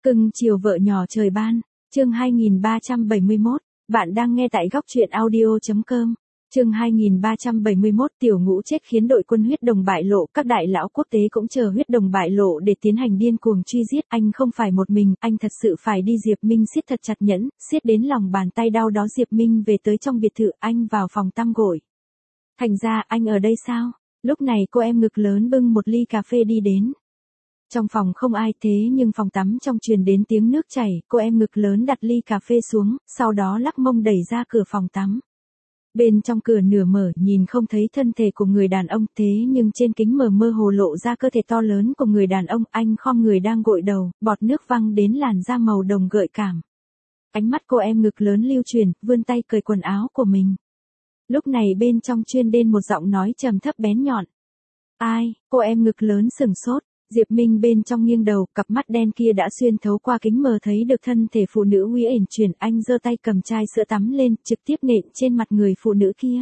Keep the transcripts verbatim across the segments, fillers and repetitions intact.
Cưng chiều vợ nhỏ trời ban, chương hai nghìn ba trăm bảy mươi mốt, bạn đang nghe tại góc truyện audio.com. Chương hai nghìn ba trăm bảy mươi mốt Tiểu Ngũ chết khiến đội quân huyết đồng bại lộ, các đại lão quốc tế cũng chờ huyết đồng bại lộ để tiến hành điên cuồng truy giết, anh không phải một mình, anh thật sự phải đi. Diệp Minh siết thật chặt nhẫn, siết đến lòng bàn tay đau đó. Diệp Minh về tới trong biệt thự, anh vào phòng tắm gội. Thành ra, anh ở đây sao? Lúc này cô em ngực lớn bưng một ly cà phê đi đến. Trong phòng không ai, thế nhưng phòng tắm trong truyền đến tiếng nước chảy, cô em ngực lớn đặt ly cà phê xuống, sau đó lắc mông đẩy ra cửa phòng tắm. Bên trong cửa nửa mở, nhìn không thấy thân thể của người đàn ông, thế nhưng trên kính mờ mơ hồ lộ ra cơ thể to lớn của người đàn ông. Anh khom người đang gội đầu, bọt nước văng đến làn da màu đồng gợi cảm. Ánh mắt cô em ngực lớn lưu truyền, vươn tay cởi quần áo của mình. Lúc này bên trong truyền đến một giọng nói trầm thấp bén nhọn. Ai? Cô em ngực lớn sửng sốt. Diệp Minh bên trong nghiêng đầu, cặp mắt đen kia đã xuyên thấu qua kính mờ thấy được thân thể phụ nữ uy uyển chuyển. Anh giơ tay cầm chai sữa tắm lên, trực tiếp nện trên mặt người phụ nữ kia.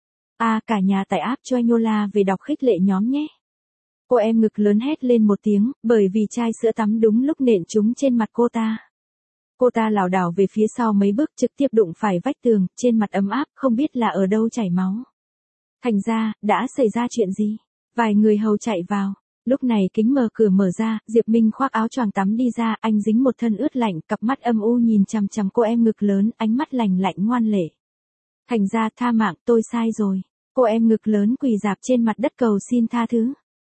A à, cả nhà tải app Choinola về đọc khích lệ nhóm nhé. Cô em ngực lớn hét lên một tiếng, bởi vì chai sữa tắm đúng lúc nện trúng trên mặt cô ta. Cô ta lảo đảo về phía sau mấy bước, trực tiếp đụng phải vách tường, trên mặt ấm áp, không biết là ở đâu chảy máu. Thành ra, đã xảy ra chuyện gì? Vài người hầu chạy vào. Lúc này kính mờ cửa mở ra, Diệp Minh khoác áo choàng tắm đi ra, anh dính một thân ướt lạnh, cặp mắt âm u nhìn chằm chằm cô em ngực lớn, ánh mắt lạnh lạnh ngoan lệ. Thành ra, tha mạng, tôi sai rồi. Cô em ngực lớn quỳ rạp trên mặt đất cầu xin tha thứ.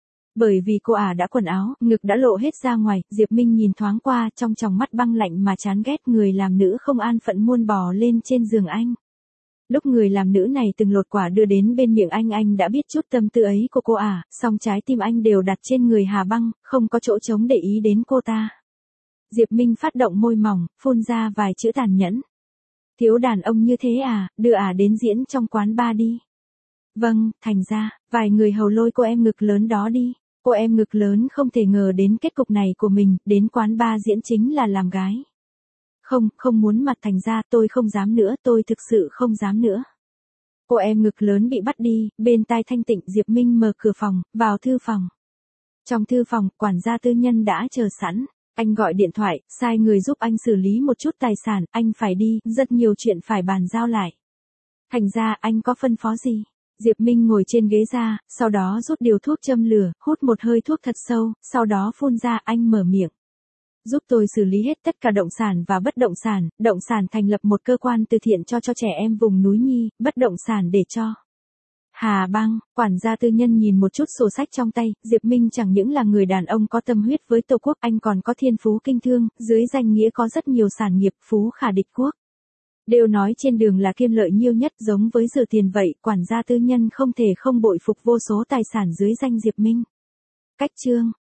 Bởi vì cô ả đã quần áo, ngực đã lộ hết ra ngoài, Diệp Minh nhìn thoáng qua, trong tròng mắt băng lạnh mà chán ghét. Người làm nữ không an phận muôn bò lên trên giường anh. Lúc người làm nữ này từng lột quả đưa đến bên miệng anh, anh đã biết chút tâm tư ấy của cô ả, song trái tim anh đều đặt trên người Hà Băng, không có chỗ trống để ý đến cô ta. Diệp Minh phát động môi mỏng, phun ra vài chữ tàn nhẫn. Thiếu đàn ông như thế à, đưa ả đến diễn trong quán bar đi. Vâng, thành ra, vài người hầu lôi cô em ngực lớn đó đi. Cô em ngực lớn không thể ngờ đến kết cục này của mình, đến quán bar diễn chính là làm gái. Không, không muốn mặt thành ra, tôi không dám nữa, tôi thực sự không dám nữa. Cô em ngực lớn bị bắt đi, bên tai thanh tịnh. Diệp Minh mở cửa phòng, vào thư phòng. Trong thư phòng, quản gia tư nhân đã chờ sẵn. Anh gọi điện thoại, sai người giúp anh xử lý một chút tài sản, anh phải đi, rất nhiều chuyện phải bàn giao lại. Thành ra, anh có phân phó gì? Diệp Minh ngồi trên ghế ra, sau đó rút điều thuốc châm lửa, hút một hơi thuốc thật sâu, sau đó phun ra. Anh mở miệng. Giúp tôi xử lý hết tất cả động sản và bất động sản, động sản thành lập một cơ quan từ thiện cho cho trẻ em vùng núi Nhi, bất động sản để cho Hà Băng. Quản gia tư nhân nhìn một chút sổ sách trong tay, Diệp Minh chẳng những là người đàn ông có tâm huyết với Tổ quốc, anh còn có thiên phú kinh thương, dưới danh nghĩa có rất nhiều sản nghiệp, phú khả địch quốc. Đều nói trên đường là kiêm lợi nhiều nhất, giống với rửa tiền vậy, quản gia tư nhân không thể không bội phục vô số tài sản dưới danh Diệp Minh. Cách chương